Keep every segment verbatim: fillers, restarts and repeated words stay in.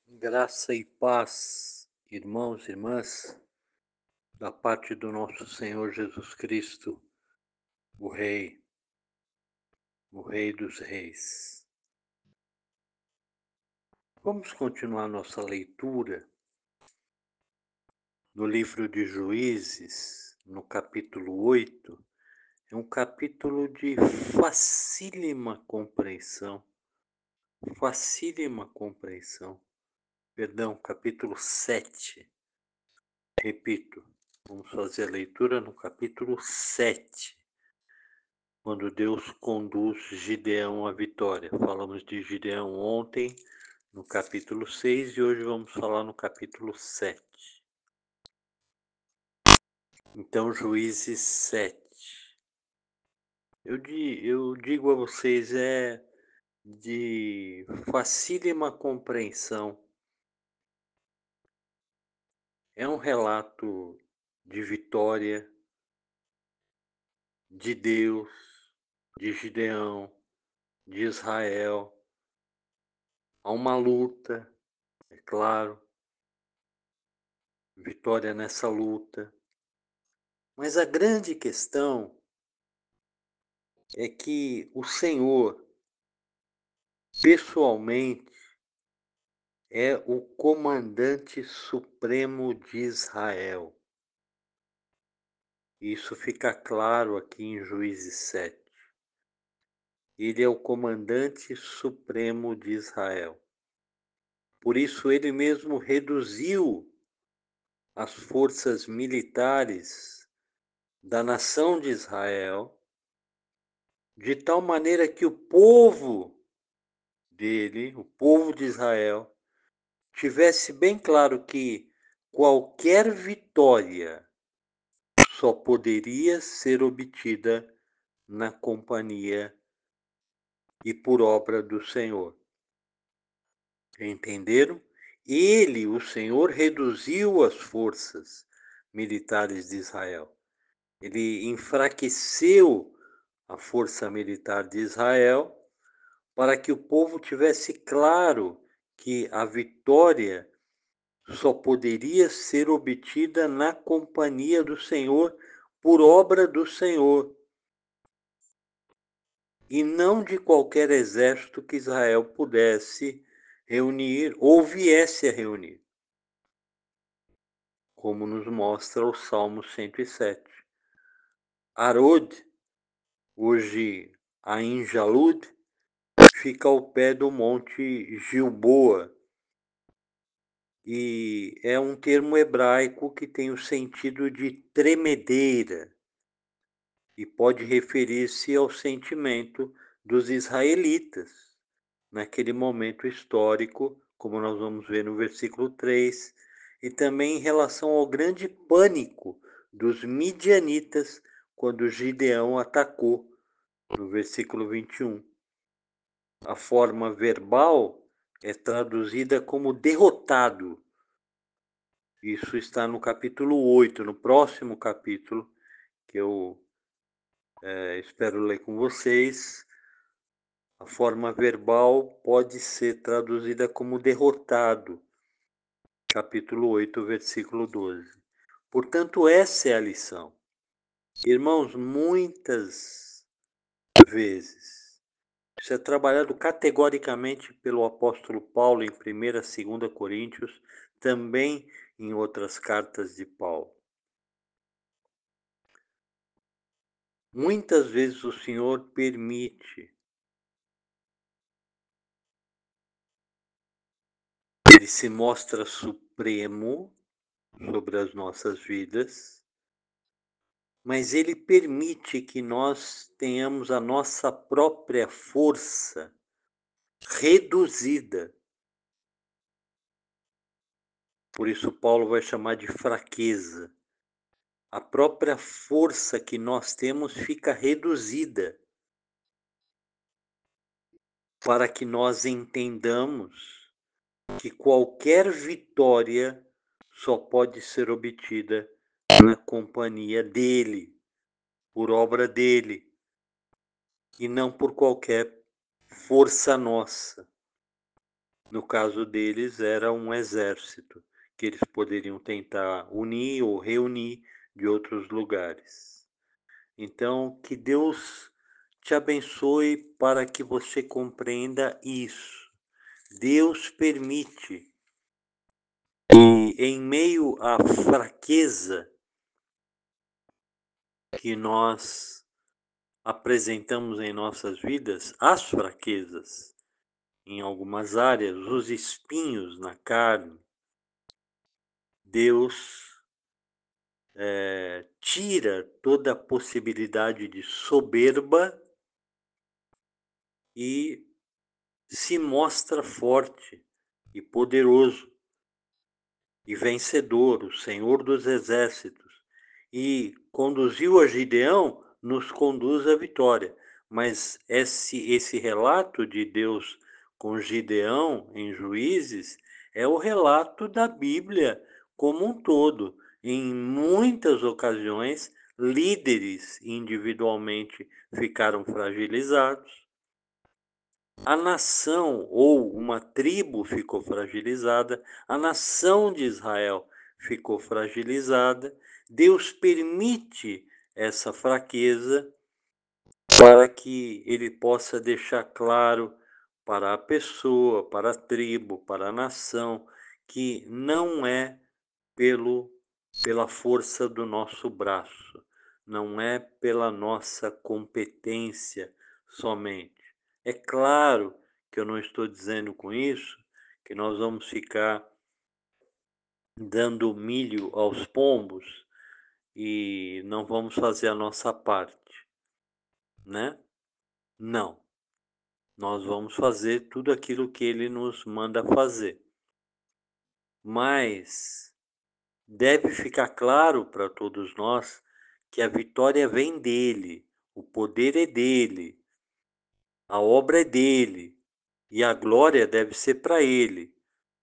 Graça e paz, irmãos e irmãs, da parte do nosso Senhor Jesus Cristo, o Rei, o Rei dos Reis. Vamos continuar nossa leitura no livro de Juízes, no capítulo oito. É um capítulo de facílima compreensão, facílima compreensão. Perdão, capítulo sete. Repito, vamos fazer a leitura no capítulo sete. Quando Deus conduz Gideão à vitória. Falamos de Gideão ontem, no capítulo seis, e hoje vamos falar no capítulo sete. Então, Juízes sete. Eu, eu digo a vocês, é de facílima compreensão. É um relato de vitória de Deus, de Gideão, de Israel. Há uma luta, é claro, vitória nessa luta. Mas a grande questão é que o Senhor, pessoalmente, é o comandante supremo de Israel. Isso fica claro aqui em Juízes sete. Ele é o comandante supremo de Israel. Por isso ele mesmo reduziu as forças militares da nação de Israel, de tal maneira que o povo dele, o povo de Israel, tivesse bem claro que qualquer vitória só poderia ser obtida na companhia e por obra do Senhor. Entenderam? Ele, o Senhor, reduziu as forças militares de Israel. Ele enfraqueceu a força militar de Israel para que o povo tivesse claro que a vitória só poderia ser obtida na companhia do Senhor, por obra do Senhor, e não de qualquer exército que Israel pudesse reunir ou viesse a reunir, como nos mostra o Salmo cento e sete. Arod, hoje Ain Jalud, fica ao pé do monte Gilboa, e é um termo hebraico que tem o sentido de tremedeira e pode referir-se ao sentimento dos israelitas naquele momento histórico, como nós vamos ver no versículo três, e também em relação ao grande pânico dos midianitas quando Gideão atacou, no versículo vinte e um. A forma verbal é traduzida como derrotado. Isso está no capítulo oito, no próximo capítulo, que eu é, espero ler com vocês. A forma verbal pode ser traduzida como derrotado. Capítulo oito, versículo doze. Portanto, essa é a lição. Irmãos, muitas vezes, isso é trabalhado categoricamente pelo apóstolo Paulo em primeira e segunda Coríntios, também em outras cartas de Paulo. Muitas vezes o Senhor permite, Ele se mostra supremo sobre as nossas vidas, mas Ele permite que nós tenhamos a nossa própria força reduzida. Por isso Paulo vai chamar de fraqueza. A própria força que nós temos fica reduzida para que nós entendamos que qualquer vitória só pode ser obtida na companhia dele, por obra dele, e não por qualquer força nossa. No caso deles, era um exército que eles poderiam tentar unir ou reunir de outros lugares. Então, que Deus te abençoe para que você compreenda isso. Deus permite que, em meio à fraqueza que nós apresentamos em nossas vidas, as fraquezas em algumas áreas, os espinhos na carne, Deus é, tira toda a possibilidade de soberba e se mostra forte e poderoso e vencedor, o Senhor dos exércitos, e conduziu a Gideão, nos conduz à vitória. Mas esse, esse relato de Deus com Gideão em Juízes é o relato da Bíblia como um todo. Em muitas ocasiões, líderes individualmente ficaram fragilizados, a nação ou uma tribo ficou fragilizada, a nação de Israel ficou fragilizada. Deus permite essa fraqueza para que ele possa deixar claro para a pessoa, para a tribo, para a nação, que não é pelo pela força do nosso braço, não é pela nossa competência somente. É claro que eu não estou dizendo com isso que nós vamos ficar dando milho aos pombos e não vamos fazer a nossa parte, né? Não. Nós vamos fazer tudo aquilo que ele nos manda fazer. Mas deve ficar claro para todos nós que a vitória vem dele, o poder é dele, a obra é dele e a glória deve ser para ele.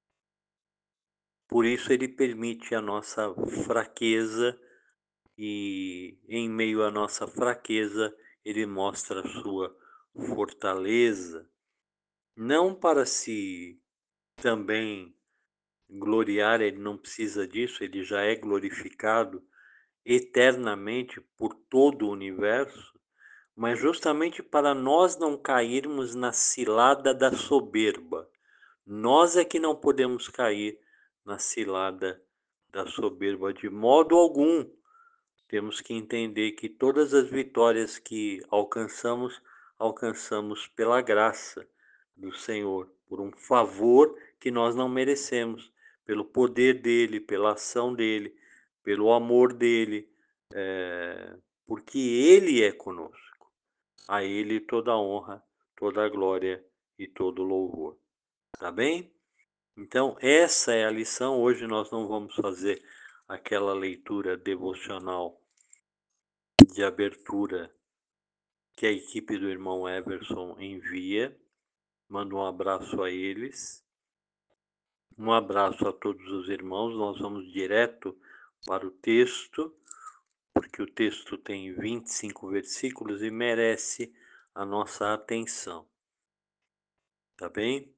Por isso ele permite a nossa fraqueza e, em meio à nossa fraqueza, ele mostra a sua fortaleza, não para se também gloriar, ele não precisa disso, ele já é glorificado eternamente por todo o universo, mas justamente para nós não cairmos na cilada da soberba. Nós é que não podemos cair na cilada da soberba de modo algum. Temos que entender que todas as vitórias que alcançamos, alcançamos pela graça do Senhor, por um favor que nós não merecemos, pelo poder dele, pela ação dele, pelo amor dele, é, porque ele é conosco. A ele toda a honra, toda a glória e todo o louvor. Tá bem? Então, essa é a lição. Hoje nós não vamos fazer aquela leitura devocional de abertura que a equipe do irmão Everson envia. Mando um abraço a eles. Um abraço a todos os irmãos. Nós vamos direto para o texto, porque o texto tem vinte e cinco versículos e merece a nossa atenção. Tá bem?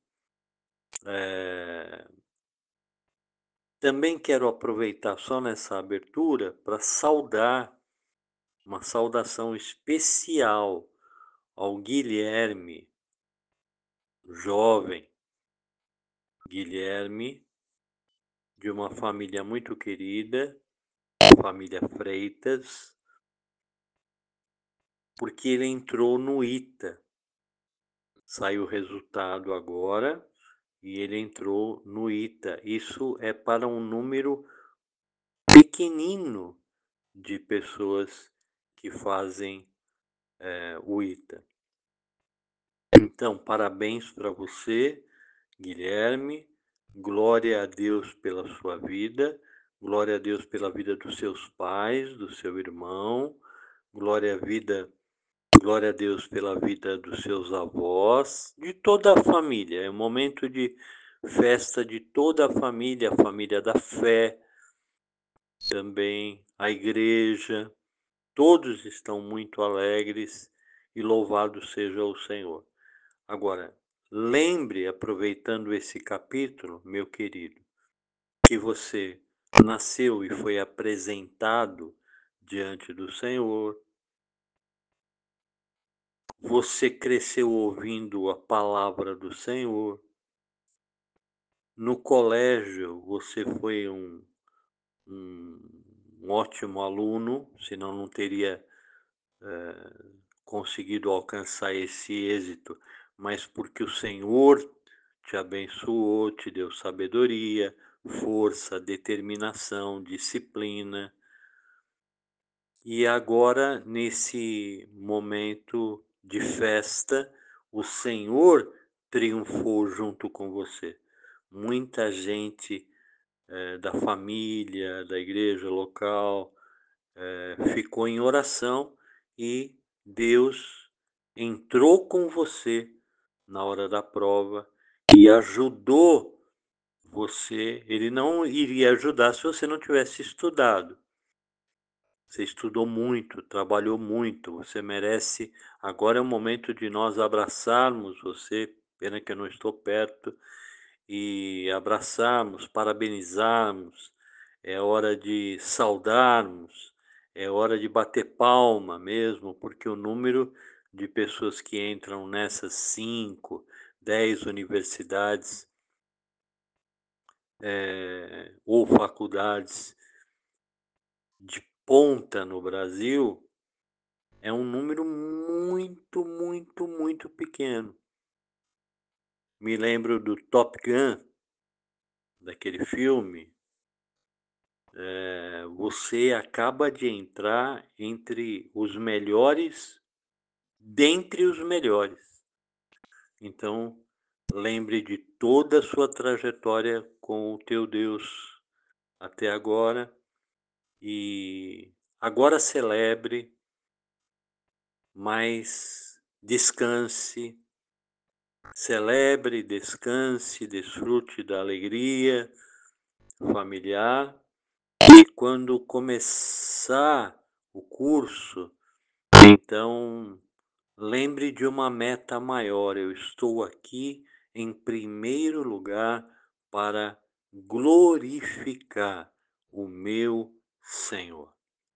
É... Também quero aproveitar só nessa abertura para saudar, uma saudação especial ao Guilherme, jovem Guilherme, de uma família muito querida, a família Freitas, porque ele entrou no ITA. Saiu o resultado agora e ele entrou no ITA. Isso é para um número pequenino de pessoas que fazem é, o ITA. Então, parabéns para você, Guilherme. Glória a Deus pela sua vida. Glória a Deus pela vida dos seus pais, do seu irmão. Glória a vida, glória a Deus pela vida dos seus avós, de toda a família. É um momento de festa de toda a família, a família da fé, também a igreja. Todos estão muito alegres e louvado seja o Senhor. Agora, Lembre, aproveitando esse capítulo, meu querido, que você nasceu e foi apresentado diante do Senhor. Você cresceu ouvindo a palavra do Senhor. No colégio, você foi um, um, um ótimo aluno, senão não teria é, conseguido alcançar esse êxito, mas porque o Senhor te abençoou, te deu sabedoria, força, determinação, disciplina. E agora, nesse momento de festa, o Senhor triunfou junto com você. Muita gente eh, da família, da igreja local, eh, ficou em oração e Deus entrou com você na hora da prova e ajudou você. Ele não iria ajudar se você não tivesse estudado. Você estudou muito, trabalhou muito, você merece. Agora é o momento de nós abraçarmos você, pena que eu não estou perto, e abraçarmos, parabenizarmos. É hora de saudarmos, é hora de bater palma mesmo, porque o número de pessoas que entram nessas cinco, dez universidades é, ou faculdades de ponta no Brasil é um número muito, muito, muito pequeno. Me lembro do Top Gun, daquele filme. É, você acaba de entrar entre os melhores, dentre os melhores. Então, lembre de toda a sua trajetória com o teu Deus até agora e agora celebre, mas descanse. Celebre, descanse, desfrute da alegria familiar e quando começar o curso, então lembre de uma meta maior. Eu estou aqui em primeiro lugar para glorificar o meu Senhor.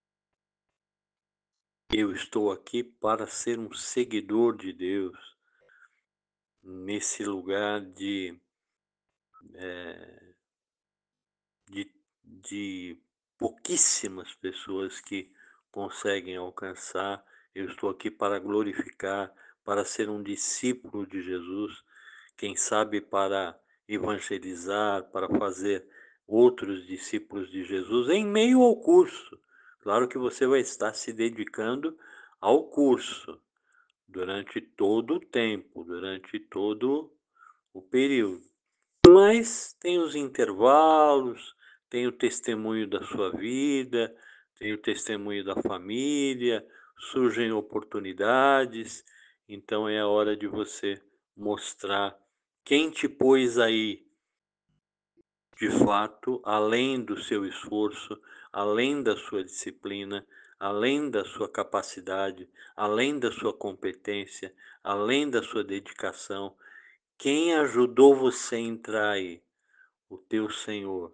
Eu estou aqui para ser um seguidor de Deus nesse lugar de é, de, de pouquíssimas pessoas que conseguem alcançar. Eu estou aqui para glorificar, para ser um discípulo de Jesus, quem sabe para evangelizar, para fazer outros discípulos de Jesus em meio ao curso. Claro que você vai estar se dedicando ao curso durante todo o tempo, durante todo o período. Mas tem os intervalos, tem o testemunho da sua vida, tem o testemunho da família, surgem oportunidades, então é a hora de você mostrar quem te pôs aí, de fato, além do seu esforço, além da sua disciplina, além da sua capacidade, além da sua competência, além da sua dedicação, quem ajudou você a entrar aí? O teu Senhor.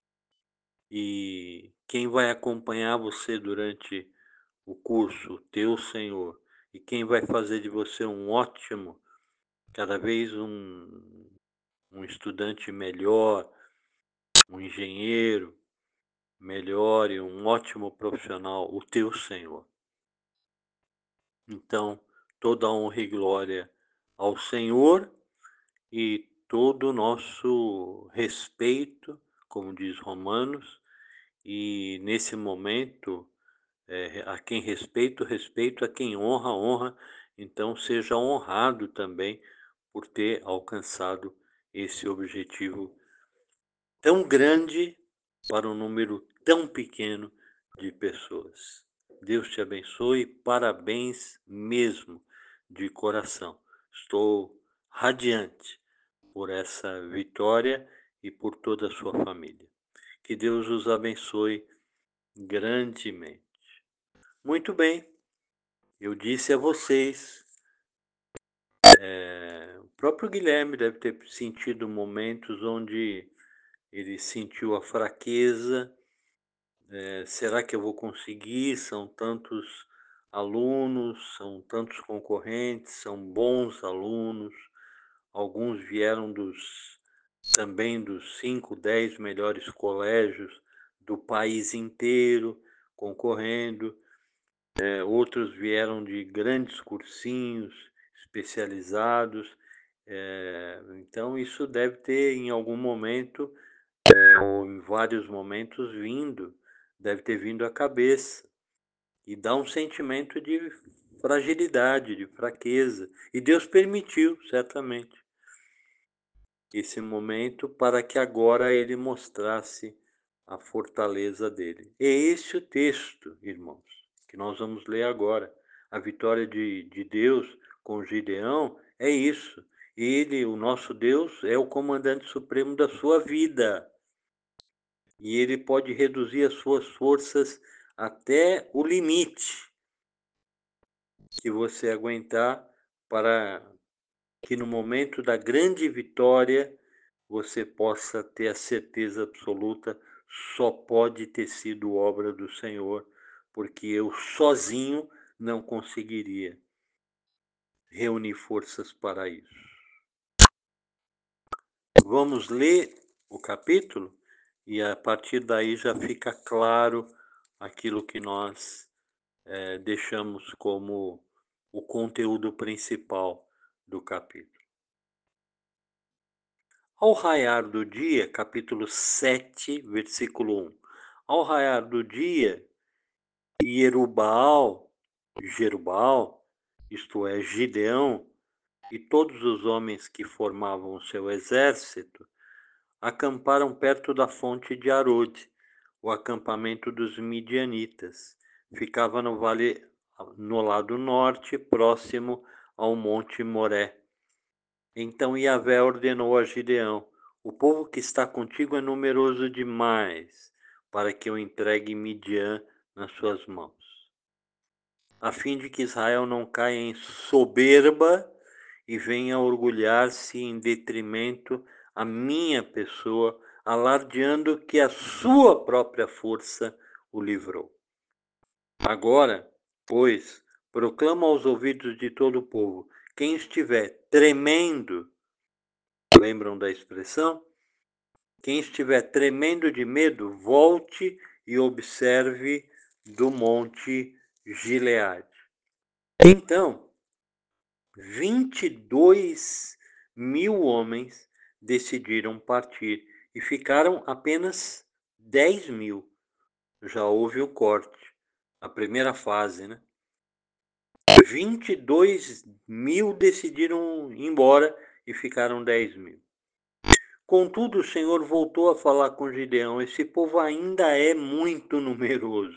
E quem vai acompanhar você durante o curso? O teu Senhor. E quem vai fazer de você um ótimo, cada vez um, um estudante melhor, um engenheiro melhor e um ótimo profissional? O teu Senhor. Então, toda honra e glória ao Senhor e todo o nosso respeito, como diz Romanos, e nesse momento, é, a quem respeito, respeito, a quem honra, honra. Então, seja honrado também por ter alcançado esse objetivo tão grande para um número tão pequeno de pessoas. Deus te abençoe, parabéns mesmo, de coração. Estou radiante por essa vitória e por toda a sua família. Que Deus os abençoe grandemente. Muito bem, eu disse a vocês, é, próprio Guilherme deve ter sentido momentos onde ele sentiu a fraqueza. Eh, será que eu vou conseguir? São tantos alunos, são tantos concorrentes, são bons alunos. Alguns vieram dos também dos cinco, dez melhores colégios do país inteiro concorrendo. Eh, outros vieram de grandes cursinhos especializados. Eh, então isso deve ter em algum momento, eh, ou em vários momentos vindo, deve ter vindo à cabeça. E dá um sentimento de fragilidade, de fraqueza. E Deus permitiu, certamente, esse momento para que agora ele mostrasse a fortaleza dele. É esse o texto, irmãos, que nós vamos ler agora. A vitória de, de Deus com Gideão é isso. Ele, o nosso Deus, é o comandante supremo da sua vida. E ele pode reduzir as suas forças até o limite que você aguentar, para que no momento da grande vitória você possa ter a certeza absoluta: só pode ter sido obra do Senhor, porque eu sozinho não conseguiria reunir forças para isso. Vamos ler o capítulo e a partir daí já fica claro aquilo que nós é, deixamos como o conteúdo principal do capítulo. Ao raiar do dia, capítulo sete, versículo um. Ao raiar do dia, Ierubal, Jerubal, isto é, Gideão, e todos os homens que formavam o seu exército, acamparam perto da fonte de Arode, o acampamento dos midianitas. Ficava no vale, no lado norte, próximo ao monte Moré. Então Yahvé ordenou a Gideão: o povo que está contigo é numeroso demais para que eu entregue Midian nas suas mãos, a fim de que Israel não caia em soberba e venha orgulhar-se em detrimento à minha pessoa, alardeando que a sua própria força o livrou. Agora, pois, proclama aos ouvidos de todo o povo: quem estiver tremendo, lembram da expressão? Quem estiver tremendo de medo, volte e observe do monte Gileade. Então, vinte e dois mil homens decidiram partir e ficaram apenas dez mil. Já houve o corte, a primeira fase, né? vinte e dois mil decidiram ir embora e ficaram dez mil. Contudo, o Senhor voltou a falar com Gideão: esse povo ainda é muito numeroso.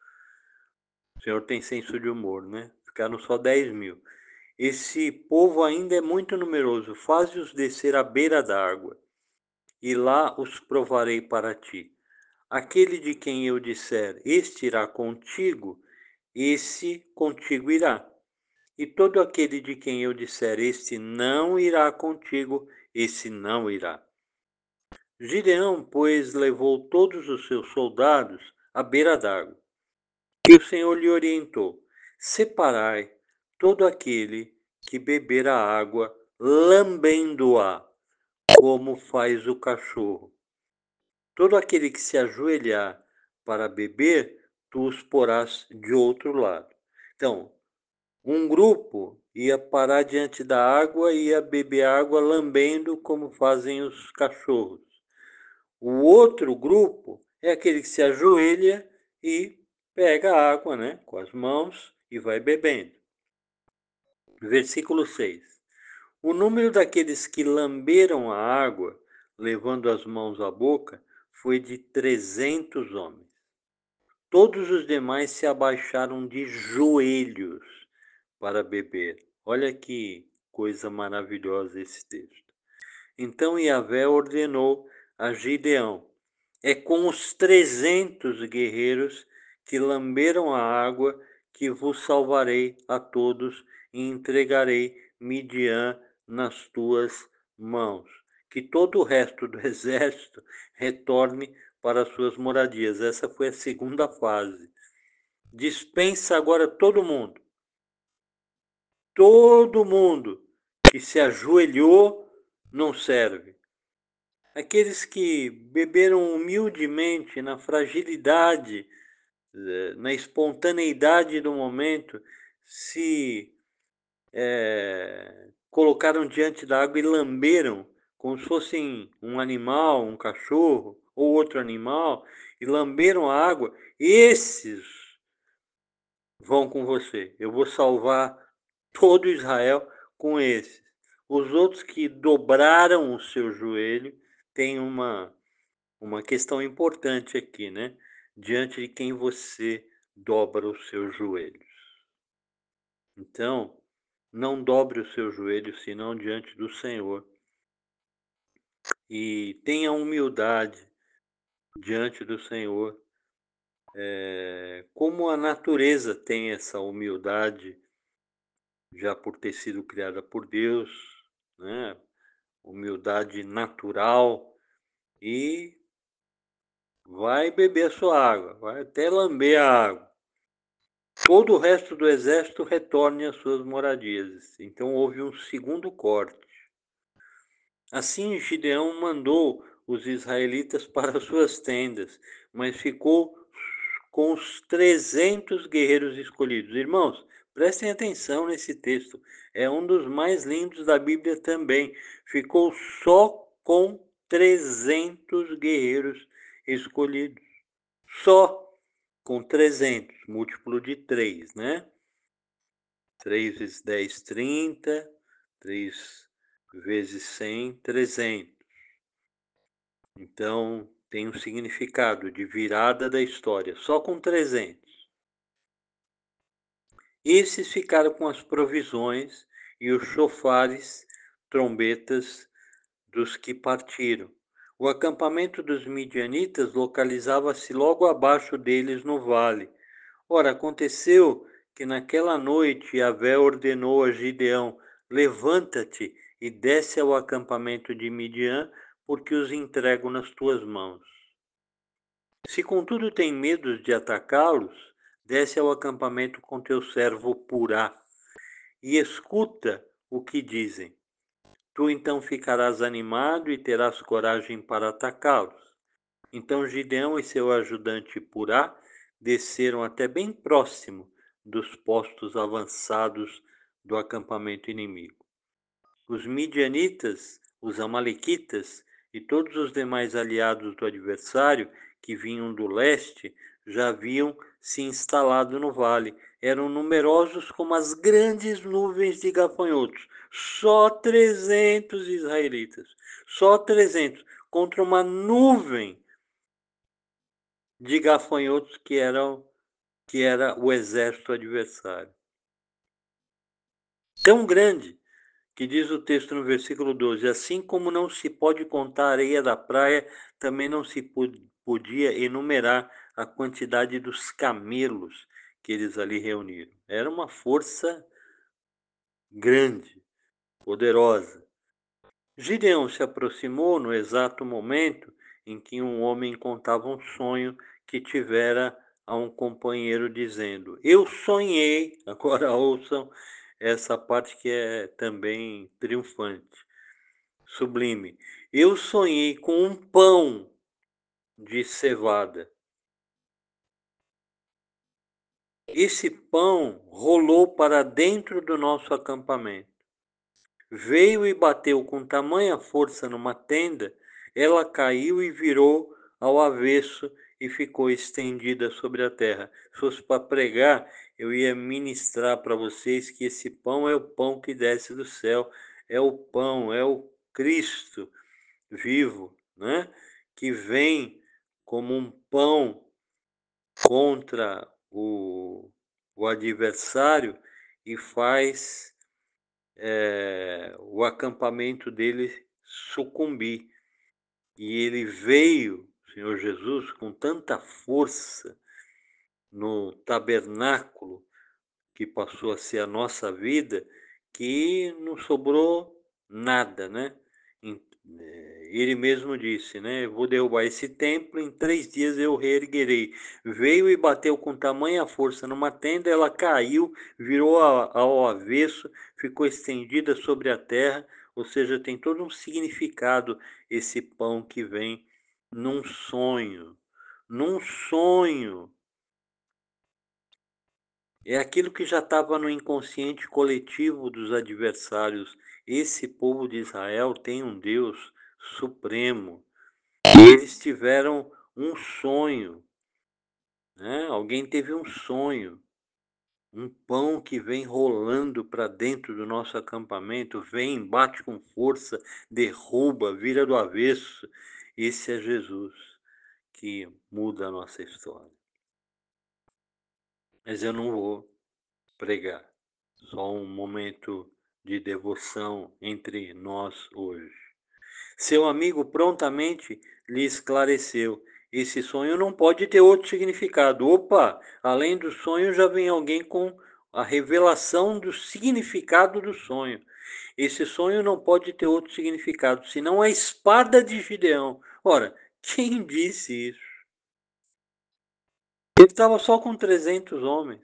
O Senhor tem senso de humor, né? Ficaram só dez mil. Esse povo ainda é muito numeroso. Faze-os descer à beira d'água, e lá os provarei para ti. Aquele de quem eu disser: este irá contigo, esse contigo irá. E todo aquele de quem eu disser: este não irá contigo, esse não irá. Gideão, pois, levou todos os seus soldados à beira d'água. E o Senhor lhe orientou: separai todo aquele que beber a água, lambendo-a, como faz o cachorro. Todo aquele que se ajoelhar para beber, tu os porás de outro lado. Então, um grupo ia parar diante da água e ia beber água lambendo, como fazem os cachorros. O outro grupo é aquele que se ajoelha e pega a água, né, com as mãos e vai bebendo. Versículo seis. O número daqueles que lamberam a água, levando as mãos à boca, foi de trezentos homens. Todos os demais se abaixaram de joelhos para beber. Olha que coisa maravilhosa esse texto. Então Yahvé ordenou a Gideão: é com os trezentos guerreiros que lamberam a água que vos salvarei a todos e entregarei Midian nas tuas mãos. Que todo o resto do exército retorne para as suas moradias. Essa foi a segunda fase. Dispensa agora todo mundo. Todo mundo que se ajoelhou não serve. Aqueles que beberam humildemente na fragilidade, na espontaneidade do momento, se é, colocaram diante da água e lamberam, como se fossem um animal, um cachorro ou outro animal, e lamberam a água, esses vão com você. Eu vou salvar todo Israel com esses. Os outros que dobraram o seu joelho têm uma, uma questão importante aqui, né? Diante de quem você dobra os seus joelhos. Então, não dobre o seu joelho senão diante do Senhor. E tenha humildade diante do Senhor. É, como a natureza tem essa humildade, já por ter sido criada por Deus, né? Humildade natural, e vai beber a sua água, vai até lamber a água. Todo o resto do exército retorne às suas moradias. Então houve um segundo corte. Assim Gideão mandou os israelitas para suas tendas, mas ficou com os trezentos guerreiros escolhidos. Irmãos, prestem atenção nesse texto. É um dos mais lindos da Bíblia também. Ficou só com trezentos guerreiros escolhidos. Só com trezentos, múltiplo de três, né? três vezes dez, trinta. três vezes cem, trezentos. Então, tem um significado de virada da história, só com trezentos. Esses ficaram com as provisões e os chofares, trombetas dos que partiram. O acampamento dos midianitas localizava-se logo abaixo deles no vale. Ora, aconteceu que naquela noite Yahvé ordenou a Gideão: levanta-te e desce ao acampamento de Midian, porque os entrego nas tuas mãos. Se contudo tem medo de atacá-los, desce ao acampamento com teu servo Purá e escuta o que dizem. Tu então ficarás animado e terás coragem para atacá-los. Então Gideão e seu ajudante Purá desceram até bem próximo dos postos avançados do acampamento inimigo. Os midianitas, os amalequitas e todos os demais aliados do adversário que vinham do leste já haviam se instalado no vale. Eram numerosos como as grandes nuvens de gafanhotos. Só trezentos israelitas. Só trezentos contra uma nuvem de gafanhotos que eram que era o exército adversário. Tão grande que diz o texto no versículo doze: assim como não se pode contar a areia da praia, também não se podia enumerar a quantidade dos camelos que eles ali reuniram. Era uma força grande, poderosa. Gideão se aproximou no exato momento em que um homem contava um sonho que tivera a um companheiro, dizendo: eu sonhei. Agora ouçam essa parte que é também triunfante, sublime. Eu sonhei com um pão de cevada. Esse pão rolou para dentro do nosso acampamento. Veio e bateu com tamanha força numa tenda, ela caiu e virou ao avesso e ficou estendida sobre a terra. Se fosse para pregar, eu ia ministrar para vocês que esse pão é o pão que desce do céu, é o pão, é o Cristo vivo, né? Que vem como um pão contra o, o adversário e faz é, o acampamento dele sucumbir. E ele veio, Senhor Jesus, com tanta força no tabernáculo, que passou a ser a nossa vida, que não sobrou nada, né? Ele mesmo disse, né? Vou derrubar esse templo, em três dias eu reerguerei. Veio e bateu com tamanha força numa tenda, ela caiu, virou ao avesso, ficou estendida sobre a terra, ou seja, tem todo um significado esse pão que vem num sonho. Num sonho. É aquilo que já estava no inconsciente coletivo dos adversários. Esse povo de Israel tem um Deus supremo. E eles tiveram um sonho, né? Alguém teve um sonho. Um pão que vem rolando para dentro do nosso acampamento, vem, bate com força, derruba, vira do avesso. Esse é Jesus que muda a nossa história. Mas eu não vou pregar. Só um momento de devoção entre nós hoje. Seu amigo prontamente lhe esclareceu. Esse sonho não pode ter outro significado. Opa, além do sonho já vem alguém com a revelação do significado do sonho. Esse sonho não pode ter outro significado, senão a espada de Gideão. Ora, quem disse isso? Ele estava só com trezentos homens,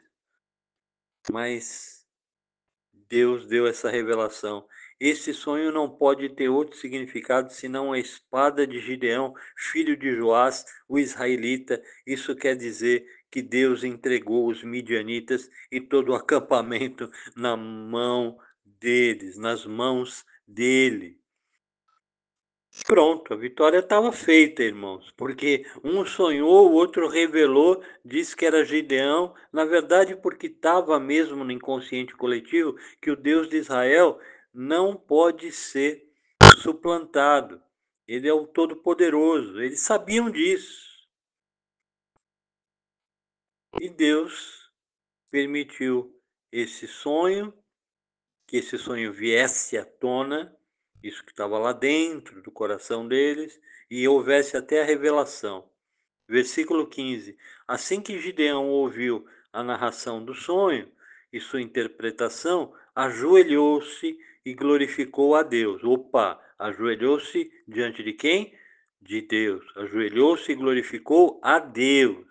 mas Deus deu essa revelação. Esse sonho não pode ter outro significado senão a espada de Gideão, filho de Joás, o israelita. Isso quer dizer que Deus entregou os midianitas e todo o acampamento na mão deles, nas mãos dele. Pronto, a vitória estava feita, irmãos, porque um sonhou, o outro revelou, disse que era Gideão, na verdade porque estava mesmo no inconsciente coletivo que o Deus de Israel não pode ser suplantado. Ele é o Todo-Poderoso, eles sabiam disso. E Deus permitiu esse sonho, que esse sonho viesse à tona, isso que estava lá dentro do coração deles, e houvesse até a revelação. Versículo quinze. Assim que Gideão ouviu a narração do sonho e sua interpretação, ajoelhou-se e glorificou a Deus. Opa, ajoelhou-se diante de quem? De Deus. Ajoelhou-se e glorificou a Deus.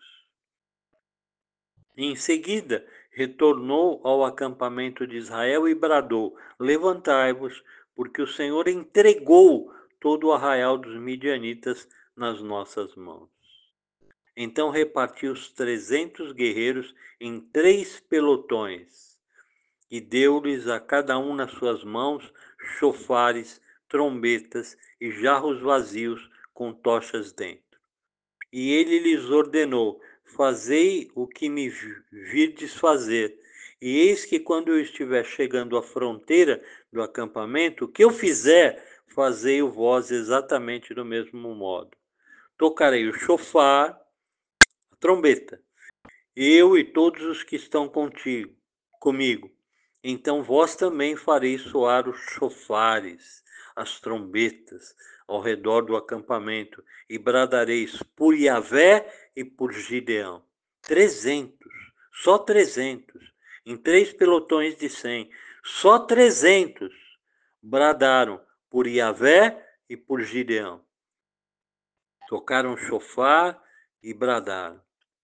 Em seguida, retornou ao acampamento de Israel e bradou: Levantai-vos, porque o Senhor entregou todo o arraial dos midianitas nas nossas mãos. Então repartiu os trezentos guerreiros em três pelotões e deu-lhes a cada um nas suas mãos chofares, trombetas e jarros vazios com tochas dentro. E ele lhes ordenou: Fazei o que me virdes fazer. E eis que quando eu estiver chegando à fronteira do acampamento, o que eu fizer, fazei-o vós exatamente do mesmo modo. Tocarei o chofar, a trombeta, eu e todos os que estão contigo, comigo. Então vós também fareis soar os chofares, as trombetas, ao redor do acampamento, e bradareis por Yahvé e por Gideão. Trezentos, só trezentos, em três pelotões de cem, só trezentos bradaram por Yahvé e por Gideão. Tocaram chofar e bradaram.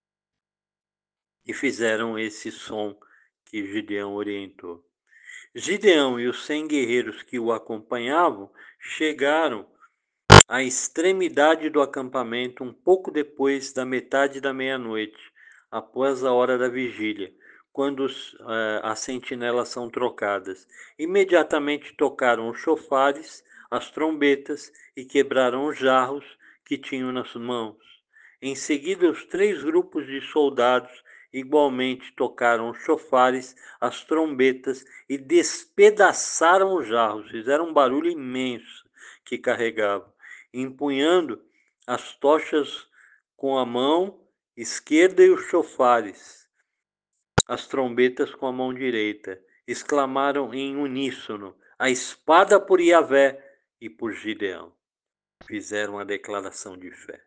E fizeram esse som que Gideão orientou. Gideão e os cem guerreiros que o acompanhavam chegaram à extremidade do acampamento um pouco depois da metade da meia-noite, após a hora da vigília, quando os, uh, as sentinelas são trocadas. Imediatamente tocaram os chofares, as trombetas e quebraram os jarros que tinham nas mãos. Em seguida, os três grupos de soldados igualmente tocaram os chofares, as trombetas e despedaçaram os jarros, fizeram um barulho imenso que carregavam, empunhando as tochas com a mão esquerda e os chofares, as trombetas com a mão direita. Exclamaram em uníssono: A espada por Yahvé e por Gideão. Fizeram a declaração de fé.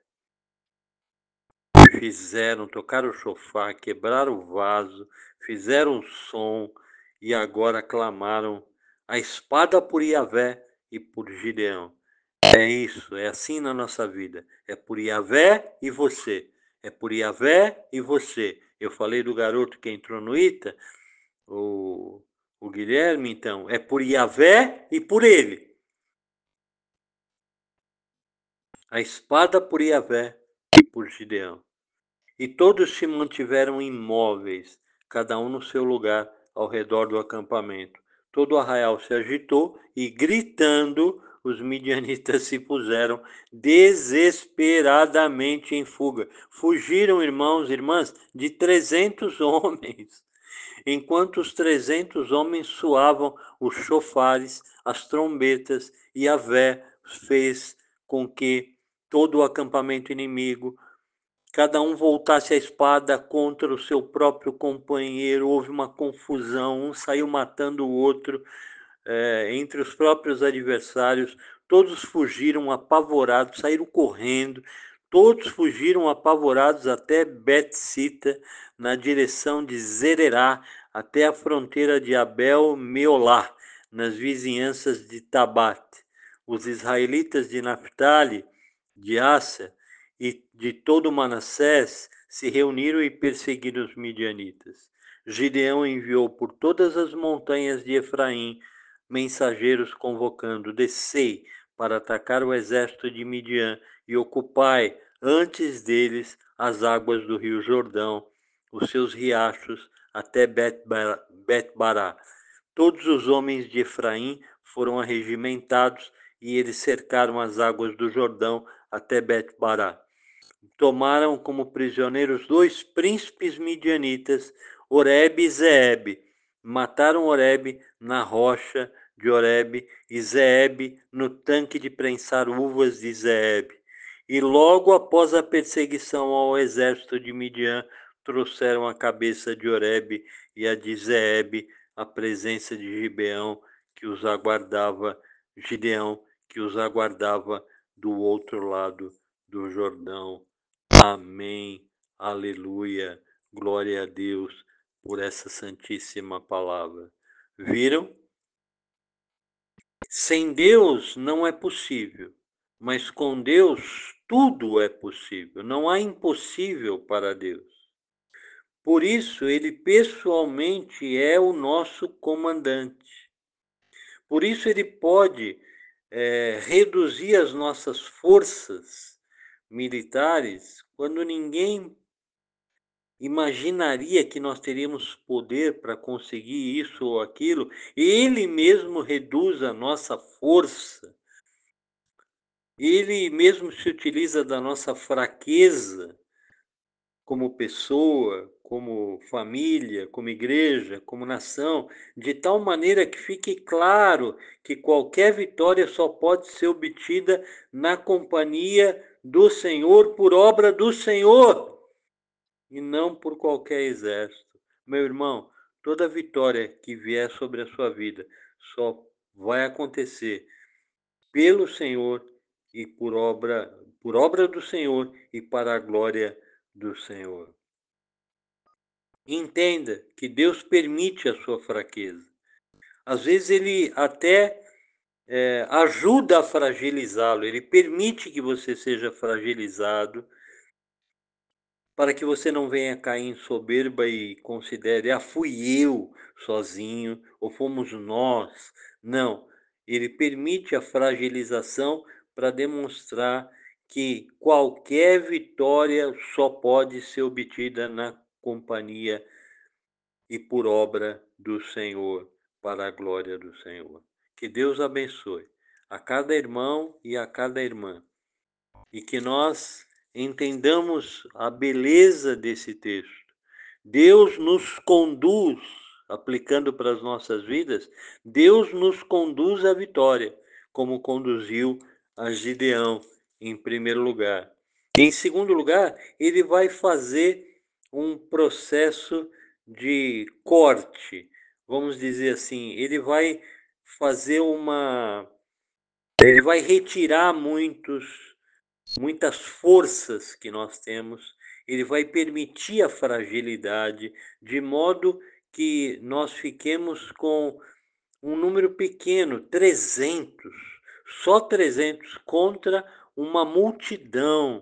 Fizeram, tocaram o chofar, quebraram o vaso, fizeram som e agora clamaram: A espada por Yahvé e por Gideão. É isso, é assim na nossa vida. É por Yahvé e você. É por Yahvé e você. Eu falei do garoto que entrou no ITA, o, o Guilherme, então. É por Yahvé e por ele. A espada por Yahvé e por Gideão. E todos se mantiveram imóveis, cada um no seu lugar, ao redor do acampamento. Todo o arraial se agitou e, gritando, os midianitas se puseram desesperadamente em fuga. Fugiram, irmãos e irmãs, de trezentos homens. Enquanto os trezentos homens soavam os chofares, as trombetas, e Yahvé fez com que todo o acampamento inimigo, cada um voltasse a espada contra o seu próprio companheiro. Houve uma confusão, um saiu matando o outro, é, entre os próprios adversários. Todos fugiram apavorados, saíram correndo. Todos fugiram apavorados até Bet-sita, na direção de Zererá, até a fronteira de Abel-Meolá, nas vizinhanças de Tabat. Os israelitas de Naphtali, de Asser e de todo Manassés se reuniram e perseguiram os midianitas. Gideão enviou por todas as montanhas de Efraim mensageiros convocando: descei para atacar o exército de Midian e ocupai antes deles as águas do rio Jordão, os seus riachos até Bet-bará. Todos os homens de Efraim foram arregimentados e eles cercaram as águas do Jordão até Bet-bará. Tomaram como prisioneiros dois príncipes midianitas, Oreb e Zeeb. Mataram Oreb na rocha de Oreb e Zeeb no tanque de prensar uvas de Zeeb. E logo após a perseguição ao exército de Midian, trouxeram a cabeça de Oreb e a de Zeeb à presença de Gibeão, que os aguardava, Gideão, que os aguardava do outro lado do Jordão. Amém, aleluia, glória a Deus por essa santíssima palavra. Viram? Sem Deus não é possível, mas com Deus tudo é possível. Não há impossível para Deus. Por isso, Ele pessoalmente é o nosso comandante. Por isso, Ele pode é, reduzir as nossas forças militares quando ninguém imaginaria que nós teríamos poder para conseguir isso ou aquilo. Ele mesmo reduz a nossa força. Ele mesmo se utiliza da nossa fraqueza como pessoa, como família, como igreja, como nação, de tal maneira que fique claro que qualquer vitória só pode ser obtida na companhia do Senhor, por obra do Senhor, e não por qualquer exército. Meu irmão, toda vitória que vier sobre a sua vida só vai acontecer pelo Senhor e por obra, por obra do Senhor e para a glória do Senhor. Entenda que Deus permite a sua fraqueza. Às vezes Ele até é, ajuda a fragilizá-lo, Ele permite que você seja fragilizado, para que você não venha cair em soberba e considere: ah, fui eu sozinho, ou fomos nós. Não, Ele permite a fragilização para demonstrar que qualquer vitória só pode ser obtida na companhia e por obra do Senhor, para a glória do Senhor. Que Deus abençoe a cada irmão e a cada irmã, e que nós entendamos a beleza desse texto. Deus nos conduz, aplicando para as nossas vidas, Deus nos conduz à vitória, como conduziu a Gideão, em primeiro lugar. Em segundo lugar, ele vai fazer um processo de corte, vamos dizer assim, ele vai fazer uma... ele vai retirar muitos muitas forças que nós temos, ele vai permitir a fragilidade, de modo que nós fiquemos com um número pequeno, trezentos. Só trezentos contra uma multidão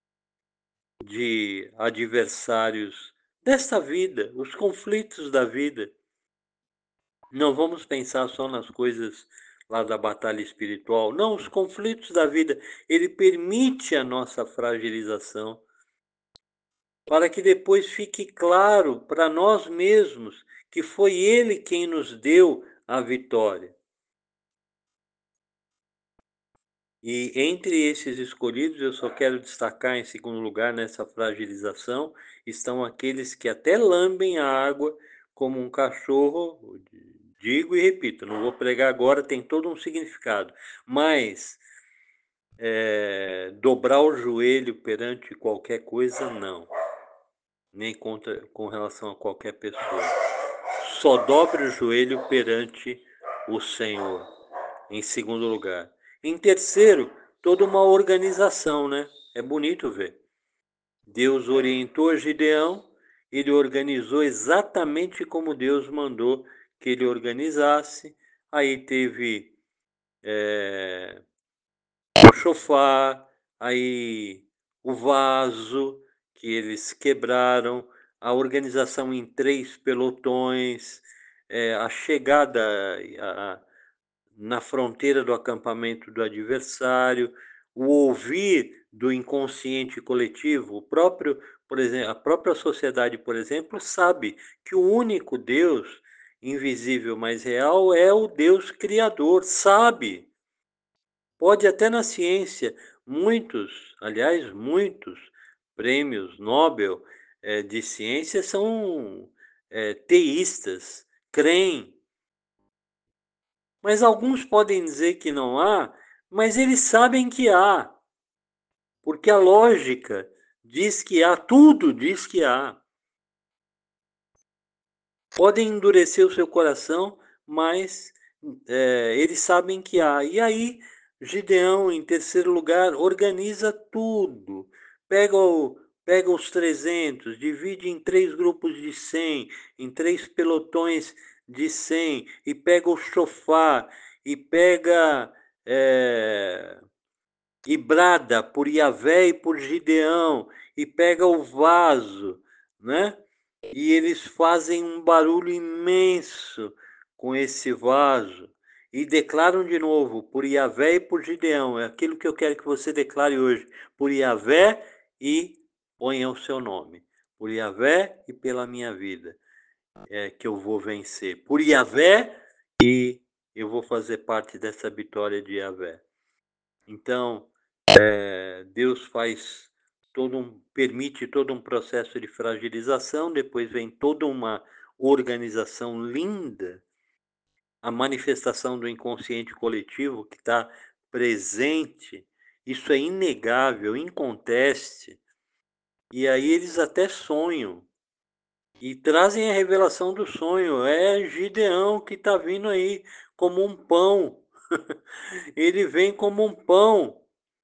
de adversários desta vida, os conflitos da vida. Não vamos pensar só nas coisas lá da batalha espiritual. Não, os conflitos da vida, ele permite a nossa fragilização para que depois fique claro para nós mesmos que foi ele quem nos deu a vitória. E entre esses escolhidos, eu só quero destacar em segundo lugar nessa fragilização, estão aqueles que até lambem a água como um cachorro, digo e repito, não vou pregar agora, tem todo um significado, mas é, dobrar o joelho perante qualquer coisa, não, nem contra, com relação a qualquer pessoa. Só dobre o joelho perante o Senhor, em segundo lugar. Em terceiro, toda uma organização, né? É bonito ver. Deus orientou Gideão, ele organizou exatamente como Deus mandou que ele organizasse. Aí teve é, o chofar, aí o vaso que eles quebraram, a organização em três pelotões, é, a chegada a, na fronteira do acampamento do adversário, o ouvir do inconsciente coletivo, o próprio, por exemplo, a própria sociedade, por exemplo, sabe que o único Deus invisível, mas real, é o Deus criador, sabe. Pode até na ciência, muitos, aliás, muitos prêmios Nobel eh, de ciência são eh, teístas, creem. Mas alguns podem dizer que não há, mas eles sabem que há, porque a lógica diz que há, tudo diz que há. Podem endurecer o seu coração, mas é, eles sabem que há. E aí, Gideão, em terceiro lugar, organiza tudo. Pega, o, pega os trezentos, divide em três grupos de cem, em três pelotões de cem, e pega o chofar, e pega... É, e brada por Iavé e por Gideão, e pega o vaso, né? E eles fazem um barulho imenso com esse vaso e declaram de novo por Iavé e por Gideão. É aquilo que eu quero que você declare hoje. Por Iavé e ponha o seu nome. Por Iavé e pela minha vida é que eu vou vencer. Por Iavé e eu vou fazer parte dessa vitória de Iavé. Então, é, Deus faz todo um, permite todo um processo de fragilização, depois vem toda uma organização linda, a manifestação do inconsciente coletivo que está presente, isso é inegável, inconteste, e aí eles até sonham, e trazem a revelação do sonho, é Gideão que está vindo aí como um pão, ele vem como um pão,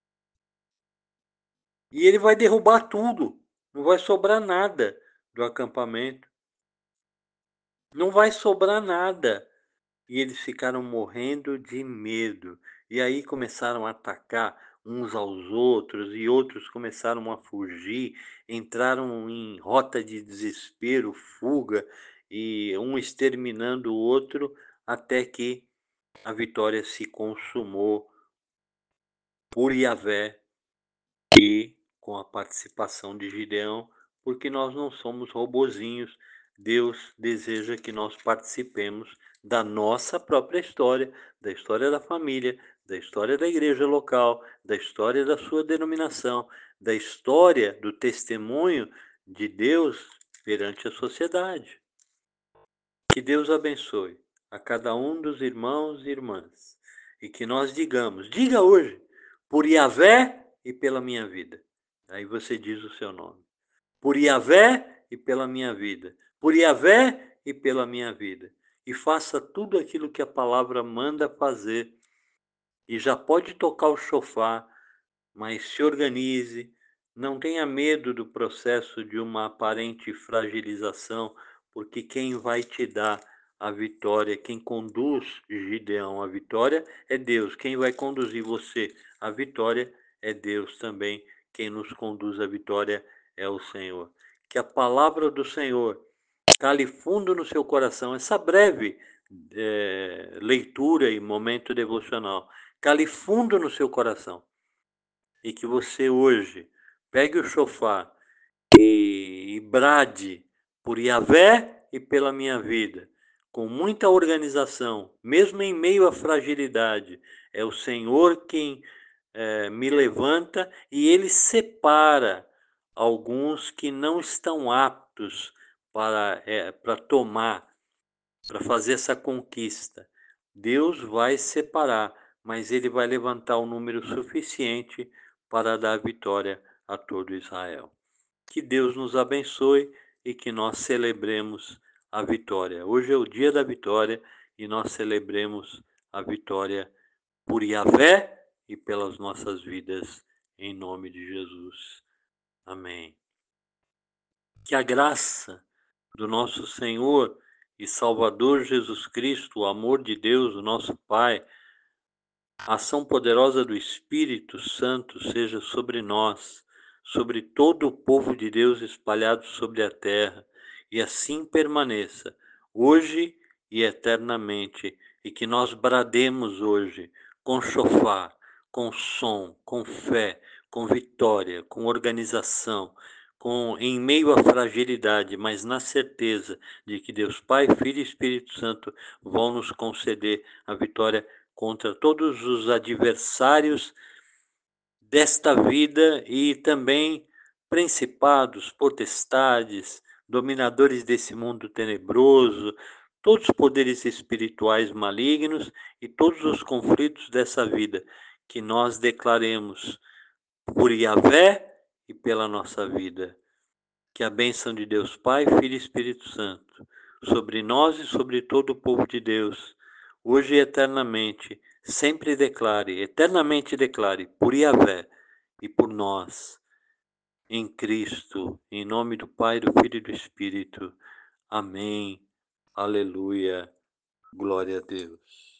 e ele vai derrubar tudo. Não vai sobrar nada do acampamento. Não vai sobrar nada. E eles ficaram morrendo de medo. E aí começaram a atacar uns aos outros, e outros começaram a fugir, entraram em rota de desespero, fuga, e um exterminando o outro, até que a vitória se consumou por Iavé e com a participação de Gideão, porque nós não somos robozinhos. Deus deseja que nós participemos da nossa própria história, da história da família, da história da igreja local, da história da sua denominação, da história do testemunho de Deus perante a sociedade. Que Deus abençoe a cada um dos irmãos e irmãs e que nós digamos, diga hoje, por Iavé e pela minha vida. Aí você diz o seu nome. Por Iavé e pela minha vida. Por Iavé e pela minha vida. E faça tudo aquilo que a palavra manda fazer. E já pode tocar o chofar, mas se organize. Não tenha medo do processo de uma aparente fragilização, porque quem vai te dar à vitória, quem conduz Gideão à vitória é Deus. Quem vai conduzir você à vitória é Deus também. Quem nos conduz à vitória é o Senhor. Que a palavra do Senhor cale fundo no seu coração. Essa breve é, leitura e momento devocional cale fundo no seu coração. E que você hoje pegue o chofar e, e brade por Yahvé e pela minha vida, com muita organização, mesmo em meio à fragilidade. É o Senhor quem é, me levanta e Ele separa alguns que não estão aptos para, é, para tomar, para fazer essa conquista. Deus vai separar, mas Ele vai levantar o um número suficiente para dar vitória a todo Israel. Que Deus nos abençoe e que nós celebremos a vitória. Hoje é o dia da vitória e nós celebremos a vitória por Yahvé e pelas nossas vidas, em nome de Jesus. Amém. Que a graça do nosso Senhor e Salvador Jesus Cristo, o amor de Deus, o nosso Pai, a ação poderosa do Espírito Santo seja sobre nós, sobre todo o povo de Deus espalhado sobre a terra, e assim permaneça, hoje e eternamente, e que nós brademos hoje, com chofar, com som, com fé, com vitória, com organização, com, em meio à fragilidade, mas na certeza de que Deus Pai, Filho e Espírito Santo vão nos conceder a vitória contra todos os adversários desta vida e também principados, potestades, dominadores desse mundo tenebroso, todos os poderes espirituais malignos e todos os conflitos dessa vida, que nós declaremos por Yahvé e pela nossa vida. Que a bênção de Deus Pai, Filho e Espírito Santo, sobre nós e sobre todo o povo de Deus, hoje e eternamente, sempre declare, eternamente declare, por Yahvé e por nós, em Cristo, em nome do Pai, do Filho e do Espírito. Amém. Aleluia. Glória a Deus.